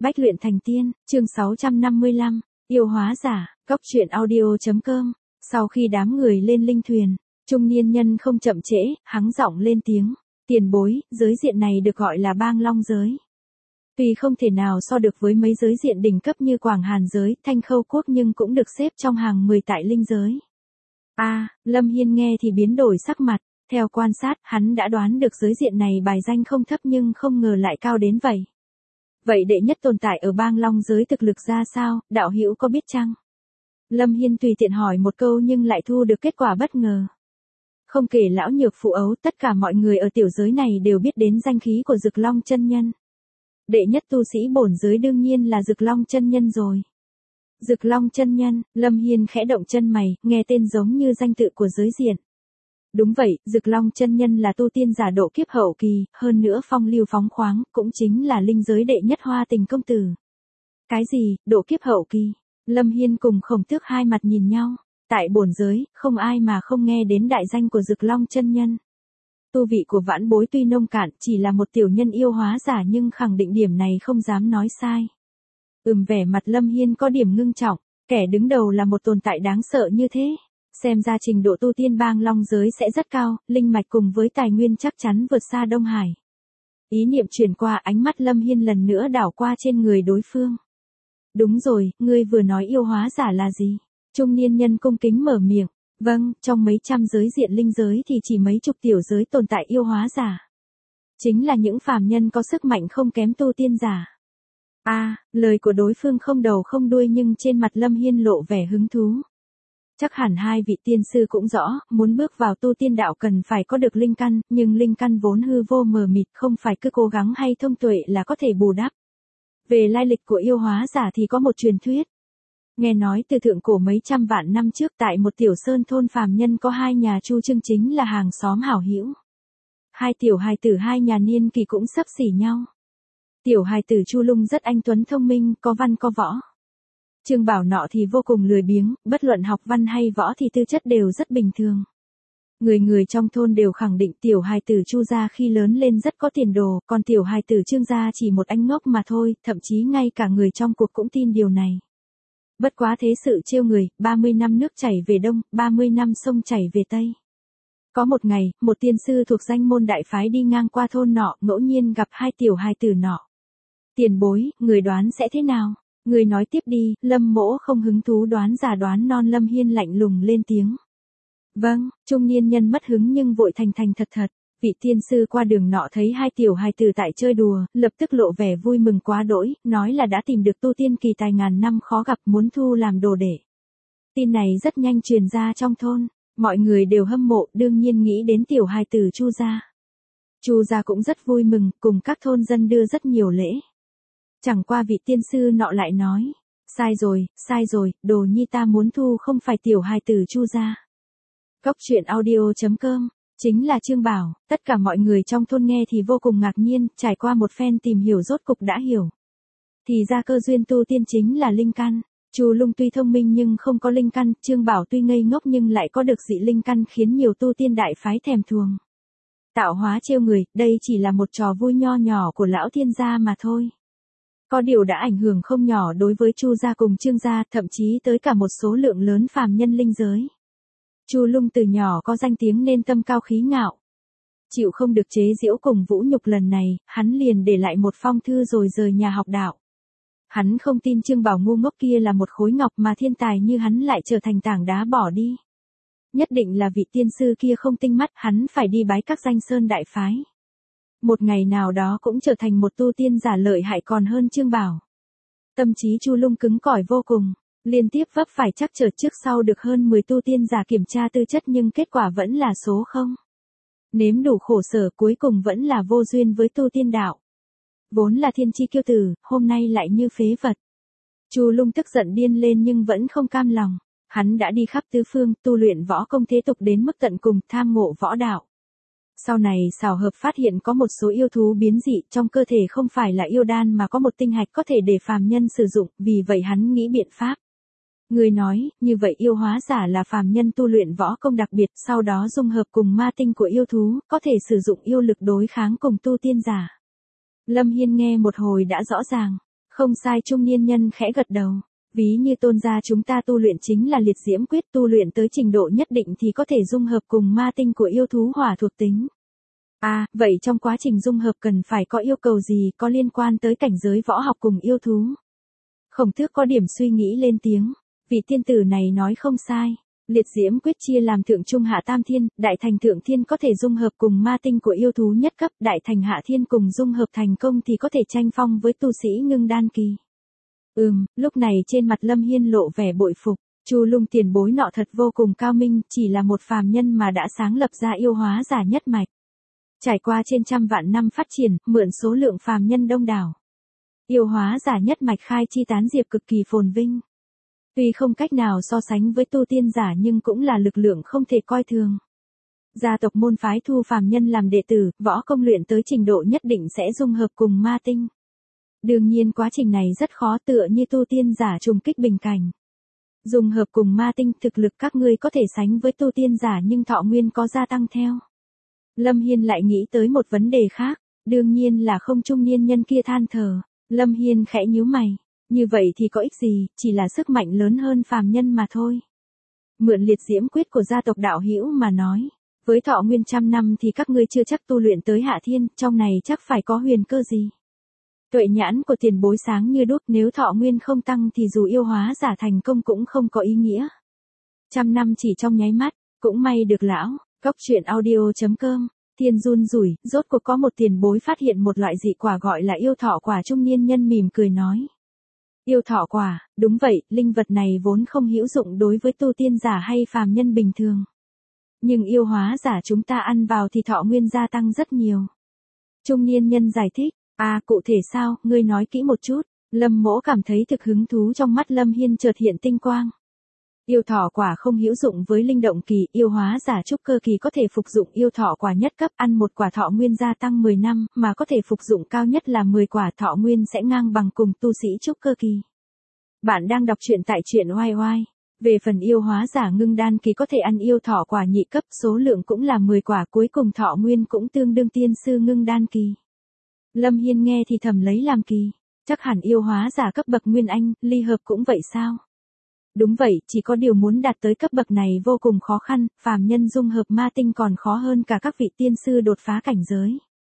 Bách luyện thành tiên, chương 655, yêu hóa giả, Cóc truyện audio.com. Sau khi đám người lên linh thuyền, trung niên nhân không chậm trễ, hắng giọng lên tiếng, tiền bối, giới diện này được gọi là bang long giới. Tuy không thể nào so được với mấy giới diện đỉnh cấp như Quảng Hàn giới, Thanh Khâu quốc nhưng cũng được xếp trong hàng 10 tại linh giới. Lâm Hiên nghe thì biến đổi sắc mặt, theo quan sát, hắn đã đoán được giới diện này bài danh không thấp nhưng không ngờ lại cao đến vậy. Vậy đệ nhất tồn tại ở bang long giới thực lực ra sao, đạo hữu có biết chăng? Lâm Hiên tùy tiện hỏi một câu nhưng lại thu được kết quả bất ngờ. Không kể lão nhược phụ ấu, tất cả mọi người ở tiểu giới này đều biết đến danh khí của Dực Long chân nhân. Đệ nhất tu sĩ bổn giới đương nhiên là Dực Long chân nhân rồi. Dực Long chân nhân, Lâm Hiên khẽ động chân mày, nghe tên giống như danh tự của giới diện. Đúng vậy, Dực Long chân nhân là tu tiên giả độ kiếp hậu kỳ, hơn nữa phong lưu phóng khoáng, cũng chính là linh giới đệ nhất Hoa Tình công tử. Cái gì, độ kiếp hậu kỳ? Lâm Hiên cùng Khổng Tước hai mặt nhìn nhau, tại bổn giới, không ai mà không nghe đến đại danh của Dực Long chân nhân. Tu vị của vãn bối tuy nông cạn, chỉ là một tiểu nhân yêu hóa giả nhưng khẳng định điểm này không dám nói sai. Vẻ mặt Lâm Hiên có điểm ngưng trọng, kẻ đứng đầu là một tồn tại đáng sợ như thế. Xem ra trình độ tu tiên bang long giới sẽ rất cao, linh mạch cùng với tài nguyên chắc chắn vượt xa Đông Hải. Ý niệm chuyển qua, ánh mắt Lâm Hiên lần nữa đảo qua trên người đối phương. Đúng rồi, ngươi vừa nói yêu hóa giả là gì? Trung niên nhân cung kính mở miệng. Vâng, trong mấy trăm giới diện linh giới thì chỉ mấy chục tiểu giới tồn tại yêu hóa giả. Chính là những phàm nhân có sức mạnh không kém tu tiên giả. Lời của đối phương không đầu không đuôi nhưng trên mặt Lâm Hiên lộ vẻ hứng thú. Chắc hẳn hai vị tiên sư cũng rõ, muốn bước vào tu tiên đạo cần phải có được linh căn, nhưng linh căn vốn hư vô mờ mịt, không phải cứ cố gắng hay thông tuệ là có thể bù đắp. Về lai lịch của yêu hóa giả thì có một truyền thuyết. Nghe nói từ thượng cổ mấy trăm vạn năm trước tại một tiểu sơn thôn phàm nhân có hai nhà Chu Trưng chính là hàng xóm hảo hữu. Hai tiểu hài tử hai nhà niên kỳ cũng xấp xỉ nhau. Tiểu hài tử Chu Lung rất anh tuấn thông minh, có văn có võ. Trương Bảo nọ thì vô cùng lười biếng, bất luận học văn hay võ thì tư chất đều rất bình thường. Người trong thôn đều khẳng định tiểu hài tử Chu gia khi lớn lên rất có tiền đồ, còn tiểu hài tử Trương gia chỉ một anh ngốc mà thôi, thậm chí ngay cả người trong cuộc cũng tin điều này. Bất quá thế sự trêu người, 30 năm nước chảy về đông, 30 năm sông chảy về tây. Có một ngày, một tiên sư thuộc danh môn đại phái đi ngang qua thôn nọ, ngẫu nhiên gặp hai tiểu hài tử nọ. Tiền bối, người đoán sẽ thế nào? Người nói tiếp đi, Lâm Mỗ không hứng thú đoán giả đoán non. Lâm Hiên lạnh lùng lên tiếng. Vâng, trung niên nhân mất hứng nhưng vội thành thật. Vị tiên sư qua đường nọ thấy hai tiểu hài tử tại chơi đùa, lập tức lộ vẻ vui mừng quá đỗi, nói là đã tìm được tu tiên kỳ tài ngàn năm khó gặp, muốn thu làm đồ đệ. Tin này rất nhanh truyền ra trong thôn, mọi người đều hâm mộ, đương nhiên nghĩ đến tiểu hài tử Chu gia. Chu gia cũng rất vui mừng, cùng các thôn dân đưa rất nhiều lễ. Chẳng qua vị tiên sư nọ lại nói, sai rồi, đồ nhi ta muốn thu không phải tiểu hài tử Chu gia. Cóc truyện audio.com, chính là Trương Bảo, tất cả mọi người trong thôn nghe thì vô cùng ngạc nhiên, trải qua một phen tìm hiểu rốt cục đã hiểu. Thì ra cơ duyên tu tiên chính là linh căn. Chu Lung tuy thông minh nhưng không có linh căn, Trương Bảo tuy ngây ngốc nhưng lại có được dị linh căn khiến nhiều tu tiên đại phái thèm thuồng. Tạo hóa trêu người, đây chỉ là một trò vui nho nhỏ của lão thiên gia mà thôi. Có điều đã ảnh hưởng không nhỏ đối với Chu gia cùng Trương gia, thậm chí tới cả một số lượng lớn phàm nhân linh giới. Chu Lung từ nhỏ có danh tiếng nên tâm cao khí ngạo. Chịu không được chế giễu cùng vũ nhục lần này, hắn liền để lại một phong thư rồi rời nhà học đạo. Hắn không tin Trương Bảo ngu ngốc kia là một khối ngọc mà thiên tài như hắn lại trở thành tảng đá bỏ đi. Nhất định là vị tiên sư kia không tinh mắt, hắn phải đi bái các danh sơn đại phái. Một ngày nào đó cũng trở thành một tu tiên giả lợi hại còn hơn Trương Bảo. Tâm trí Chu Lung cứng cỏi vô cùng, liên tiếp vấp phải trắc trở trước sau được hơn 10 tu tiên giả kiểm tra tư chất nhưng kết quả vẫn là số 0. Nếm đủ khổ sở cuối cùng vẫn là vô duyên với tu tiên đạo. Vốn là thiên chi kiêu tử, hôm nay lại như phế vật. Chu Lung tức giận điên lên nhưng vẫn không cam lòng. Hắn đã đi khắp tứ phương, tu luyện võ công thế tục đến mức tận cùng, tham ngộ võ đạo. Sau này xảo hợp phát hiện có một số yêu thú biến dị trong cơ thể không phải là yêu đan mà có một tinh hạch có thể để phàm nhân sử dụng, vì vậy hắn nghĩ biện pháp. Người nói, như vậy yêu hóa giả là phàm nhân tu luyện võ công đặc biệt, sau đó dung hợp cùng ma tinh của yêu thú, có thể sử dụng yêu lực đối kháng cùng tu tiên giả. Lâm Hiên nghe một hồi đã rõ ràng. Không sai, trung niên nhân khẽ gật đầu. Ví như tôn gia chúng ta tu luyện chính là liệt diễm quyết, tu luyện tới trình độ nhất định thì có thể dung hợp cùng ma tinh của yêu thú hỏa thuộc tính. À, vậy trong quá trình dung hợp cần phải có yêu cầu gì có liên quan tới cảnh giới võ học cùng yêu thú? Khổng Tước có điểm suy nghĩ lên tiếng. Vị tiên tử này nói không sai. Liệt diễm quyết chia làm thượng trung hạ tam thiên, đại thành thượng thiên có thể dung hợp cùng ma tinh của yêu thú nhất cấp, đại thành hạ thiên cùng dung hợp thành công thì có thể tranh phong với tu sĩ ngưng đan kỳ. Lúc này trên mặt Lâm Hiên lộ vẻ bội phục, Chu Lung tiền bối nọ thật vô cùng cao minh, chỉ là một phàm nhân mà đã sáng lập ra yêu hóa giả nhất mạch. Trải qua trên trăm vạn năm phát triển, mượn số lượng phàm nhân đông đảo. Yêu hóa giả nhất mạch khai chi tán diệp cực kỳ phồn vinh. Tuy không cách nào so sánh với tu tiên giả nhưng cũng là lực lượng không thể coi thường. Gia tộc môn phái thu phàm nhân làm đệ tử, võ công luyện tới trình độ nhất định sẽ dung hợp cùng ma tinh. Đương nhiên quá trình này rất khó, tựa như tu tiên giả trùng kích bình cảnh. Dung hợp cùng ma tinh, thực lực các ngươi có thể sánh với tu tiên giả nhưng thọ nguyên có gia tăng theo. Lâm Hiên lại nghĩ tới một vấn đề khác, đương nhiên là không, trung niên nhân kia than thở. Lâm Hiên khẽ nhíu mày, như vậy thì có ích gì, chỉ là sức mạnh lớn hơn phàm nhân mà thôi. Mượn liệt diễm quyết của gia tộc đạo hữu mà nói, với thọ nguyên 100 năm thì các ngươi chưa chắc tu luyện tới hạ thiên, trong này chắc phải có huyền cơ gì. Tuệ nhãn của tiền bối sáng như đuốc, nếu thọ nguyên không tăng thì dù yêu hóa giả thành công cũng không có ý nghĩa. 100 năm chỉ trong nháy mắt, cũng may được lão. Cóc truyện audio.com, Thiên run rủi, rốt cuộc có một tiền bối phát hiện một loại dị quả gọi là yêu thọ quả, trung niên nhân mỉm cười nói. Yêu thọ quả, đúng vậy, linh vật này vốn không hữu dụng đối với tu tiên giả hay phàm nhân bình thường. Nhưng yêu hóa giả chúng ta ăn vào thì thọ nguyên gia tăng rất nhiều. Trung niên nhân giải thích, cụ thể sao, ngươi nói kỹ một chút. Lâm Mỗ cảm thấy thực hứng thú, trong mắt Lâm Hiên chợt hiện tinh quang. Yêu thọ quả không hữu dụng với linh động kỳ, yêu hóa giả trúc cơ kỳ có thể phục dụng yêu thọ quả nhất cấp, ăn một quả thọ nguyên gia tăng 10 năm, mà có thể phục dụng cao nhất là 10 quả, thọ nguyên sẽ ngang bằng cùng tu sĩ trúc cơ kỳ. Bạn đang đọc truyện tại truyện oai oai. Về phần yêu hóa giả ngưng đan kỳ có thể ăn yêu thọ quả nhị cấp, số lượng cũng là 10 quả, cuối cùng thọ nguyên cũng tương đương tiên sư ngưng đan kỳ. Lâm Hiên nghe thì thầm lấy làm kỳ, chắc hẳn yêu hóa giả cấp bậc nguyên anh, ly hợp cũng vậy sao? Đúng vậy, chỉ có điều muốn đạt tới cấp bậc này vô cùng khó khăn, phàm nhân dung hợp ma tinh còn khó hơn cả các vị tiên sư đột phá cảnh giới.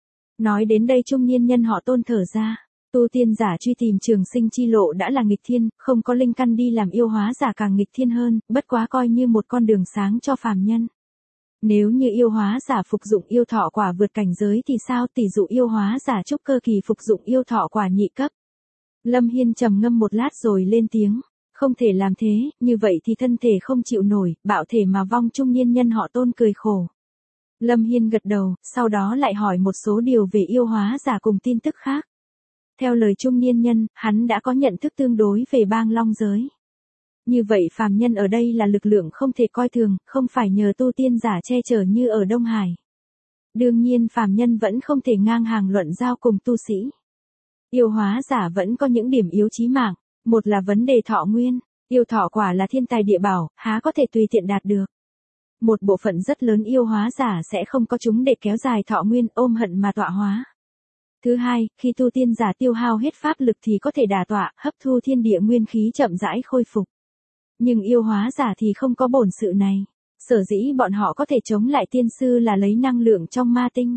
Nói đến đây trung niên nhân họ Tôn thở ra, tu tiên giả truy tìm trường sinh chi lộ đã là nghịch thiên, không có linh căn đi làm yêu hóa giả càng nghịch thiên hơn, bất quá coi như một con đường sáng cho phàm nhân. Nếu như yêu hóa giả phục dụng yêu thọ quả vượt cảnh giới thì sao, tỷ dụ yêu hóa giả trúc cơ kỳ phục dụng yêu thọ quả nhị cấp. Lâm Hiên trầm ngâm một lát rồi lên tiếng. Không thể làm thế, như vậy thì thân thể không chịu nổi, bạo thể mà vong, trung niên nhân họ Tôn cười khổ. Lâm Hiên gật đầu, sau đó lại hỏi một số điều về yêu hóa giả cùng tin tức khác. Theo lời trung niên nhân, hắn đã có nhận thức tương đối về bang long giới. Như vậy phàm nhân ở đây là lực lượng không thể coi thường, không phải nhờ tu tiên giả che chở như ở Đông Hải. Đương nhiên phàm nhân vẫn không thể ngang hàng luận giao cùng tu sĩ. Yêu hóa giả vẫn có những điểm yếu chí mạng. Một là vấn đề thọ nguyên, yêu thọ quả là thiên tài địa bảo, há có thể tùy tiện đạt được. Một bộ phận rất lớn yêu hóa giả sẽ không có chúng để kéo dài thọ nguyên, ôm hận mà tọa hóa. Thứ hai, khi tu tiên giả tiêu hao hết pháp lực thì có thể đả tọa, hấp thu thiên địa nguyên khí chậm rãi khôi phục. Nhưng yêu hóa giả thì không có bổn sự này. Sở dĩ bọn họ có thể chống lại tiên sư là lấy năng lượng trong ma tinh.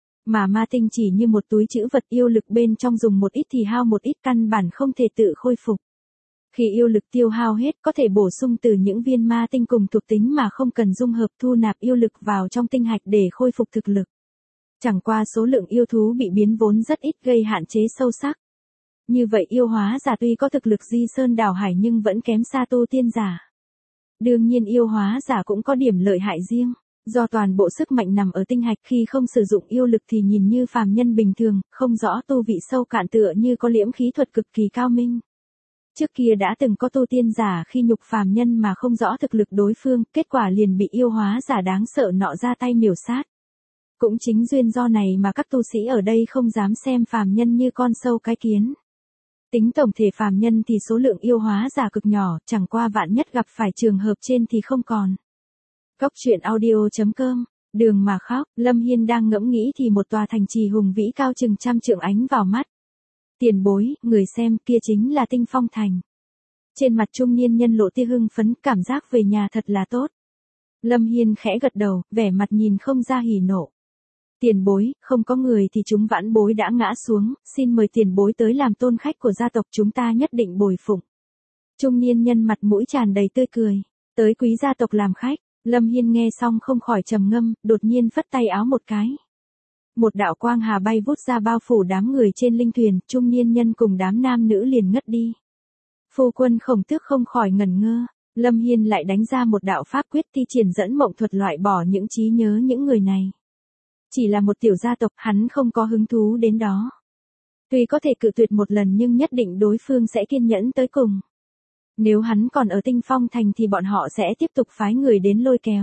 Mà ma tinh chỉ như một túi trữ vật, yêu lực bên trong dùng một ít thì hao một ít, căn bản không thể tự khôi phục. Khi yêu lực tiêu hao hết có thể bổ sung từ những viên ma tinh cùng thuộc tính mà không cần dung hợp thu nạp yêu lực vào trong tinh hạch để khôi phục thực lực. Chẳng qua số lượng yêu thú bị biến vốn rất ít gây hạn chế sâu sắc. Như vậy yêu hóa giả tuy có thực lực di sơn đảo hải nhưng vẫn kém xa tu tiên giả. Đương nhiên yêu hóa giả cũng có điểm lợi hại riêng. Do toàn bộ sức mạnh nằm ở tinh hạch, khi không sử dụng yêu lực thì nhìn như phàm nhân bình thường, không rõ tu vị sâu cạn, tựa như có liễm khí thuật cực kỳ cao minh. Trước kia đã từng có tu tiên giả khi nhục phàm nhân mà không rõ thực lực đối phương, kết quả liền bị yêu hóa giả đáng sợ nọ ra tay miểu sát. Cũng chính duyên do này mà các tu sĩ ở đây không dám xem phàm nhân như con sâu cái kiến. Tính tổng thể phàm nhân thì số lượng yêu hóa giả cực nhỏ, chẳng qua vạn nhất gặp phải trường hợp trên thì không còn. Cóc truyện audio.com, đường mà khóc, Lâm Hiên đang ngẫm nghĩ thì một tòa thành trì hùng vĩ cao chừng 100 trượng ánh vào mắt. Tiền bối, người xem kia chính là Tinh Phong Thành. Trên mặt trung niên nhân lộ tia hưng phấn, cảm giác về nhà thật là tốt. Lâm Hiên khẽ gật đầu, vẻ mặt nhìn không ra hỉ nộ. Tiền bối, không có người thì chúng vãn bối đã ngã xuống, xin mời tiền bối tới làm tôn khách của gia tộc chúng ta nhất định bồi phụng. Trung niên nhân mặt mũi tràn đầy tươi cười, tới quý gia tộc làm khách. Lâm Hiên nghe xong không khỏi trầm ngâm, đột nhiên phất tay áo một cái. Một đạo quang hà bay vút ra bao phủ đám người trên linh thuyền, trung niên nhân cùng đám nam nữ liền ngất đi. Phu quân Khổng Tước không khỏi ngẩn ngơ, Lâm Hiên lại đánh ra một đạo pháp quyết thi triển dẫn mộng thuật loại bỏ những trí nhớ những người này. Chỉ là một tiểu gia tộc, hắn không có hứng thú đến đó. Tuy có thể cự tuyệt một lần nhưng nhất định đối phương sẽ kiên nhẫn tới cùng. Nếu hắn còn ở Tinh Phong Thành thì bọn họ sẽ tiếp tục phái người đến lôi kéo.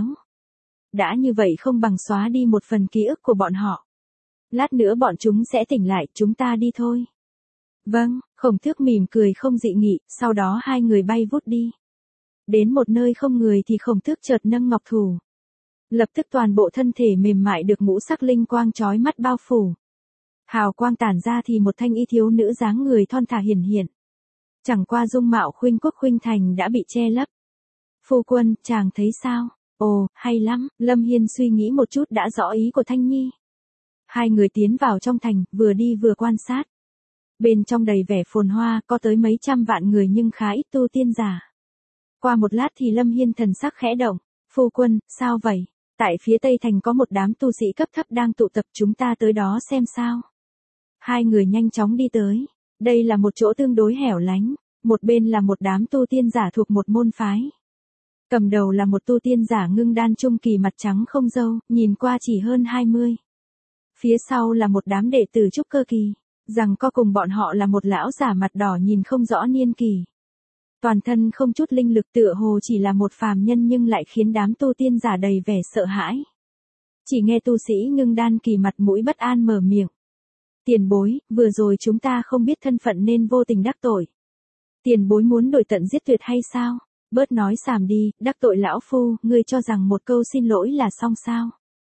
Đã như vậy không bằng xóa đi một phần ký ức của bọn họ. Lát nữa bọn chúng sẽ tỉnh lại, chúng ta đi thôi. Vâng, Khổng Tước mỉm cười không dị nghị, sau đó hai người bay vút đi. Đến một nơi không người thì Khổng Tước chợt nâng ngọc thủ. Lập tức toàn bộ thân thể mềm mại được ngũ sắc linh quang chói mắt bao phủ. Hào quang tản ra thì một thanh y thiếu nữ dáng người thon thả hiển hiện. Chẳng qua dung mạo khuynh quốc khuynh thành đã bị che lấp. Phu quân, chàng thấy sao? Ồ, hay lắm, Lâm Hiên suy nghĩ một chút đã rõ ý của Thanh Nhi. Hai người tiến vào trong thành, vừa đi vừa quan sát. Bên trong đầy vẻ phồn hoa, có tới mấy trăm vạn người nhưng khá ít tu tiên giả. Qua một lát thì Lâm Hiên thần sắc khẽ động. Phu quân, sao vậy? Tại phía tây thành có một đám tu sĩ cấp thấp đang tụ tập, chúng ta tới đó xem sao. Hai người nhanh chóng đi tới. Đây là một chỗ tương đối hẻo lánh. Một bên là một đám tu tiên giả thuộc một môn phái. Cầm đầu là một tu tiên giả ngưng đan trung kỳ mặt trắng không râu, nhìn qua chỉ hơn 20. Phía sau là một đám đệ tử trúc cơ kỳ. Rằng co cùng bọn họ là một lão giả mặt đỏ nhìn không rõ niên kỳ. Toàn thân không chút linh lực, tựa hồ chỉ là một phàm nhân nhưng lại khiến đám tu tiên giả đầy vẻ sợ hãi. Chỉ nghe tu sĩ ngưng đan kỳ mặt mũi bất an mở miệng. Tiền bối, vừa rồi chúng ta không biết thân phận nên vô tình đắc tội. Tiền bối muốn đổi tận giết tuyệt hay sao? Bớt nói xàm đi, đắc tội lão phu, ngươi cho rằng một câu xin lỗi là xong sao?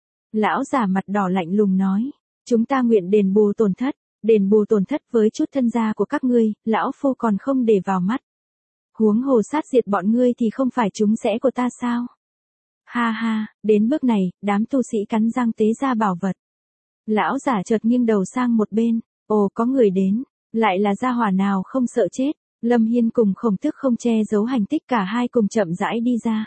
Lão giả mặt đỏ lạnh lùng nói. Chúng ta nguyện đền bù tổn thất. Đền bù tổn thất với chút thân gia của các ngươi, lão phu còn không để vào mắt. Huống hồ sát diệt bọn ngươi thì không phải chúng sẽ của ta sao? Ha ha, đến bước này, đám tu sĩ cắn răng tế ra bảo vật. Lão giả chợt nghiêng đầu sang một bên, ồ có người đến, lại là gia hỏa nào không sợ chết. Lâm Hiên cùng Khổng Tước không che giấu hành tích, cả hai cùng chậm rãi đi ra.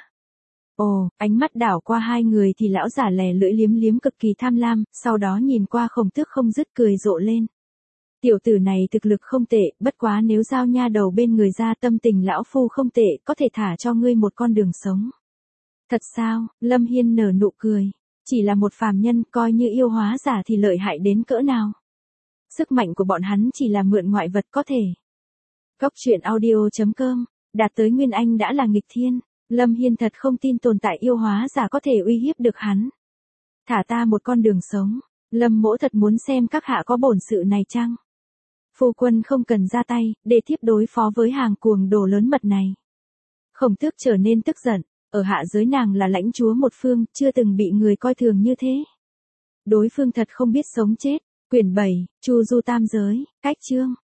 Ồ, ánh mắt đảo qua hai người thì lão giả lè lưỡi liếm liếm cực kỳ tham lam, sau đó nhìn qua Khổng Tước không dứt cười rộ lên. Tiểu tử này thực lực không tệ, bất quá nếu giao nha đầu bên người ra tâm tình lão phu không tệ, có thể thả cho ngươi một con đường sống. Thật sao? Lâm Hiên nở nụ cười. Chỉ là một phàm nhân, coi như yêu hóa giả thì lợi hại đến cỡ nào. Sức mạnh của bọn hắn chỉ là mượn ngoại vật có thể. Góc truyện audio.com, đạt tới Nguyên Anh đã là nghịch thiên. Lâm Hiên thật không tin tồn tại yêu hóa giả có thể uy hiếp được hắn. Thả ta một con đường sống. Lâm mỗ thật muốn xem các hạ có bổn sự này chăng? Phu quân không cần ra tay, để thiếp đối phó với hàng cuồng đồ lớn mật này. Khổng Tước trở nên tức giận, ở hạ giới nàng là lãnh chúa một phương, chưa từng bị người coi thường như thế. Đối phương thật không biết sống chết. Quyển 7, Chu Du Tam Giới, cách chương.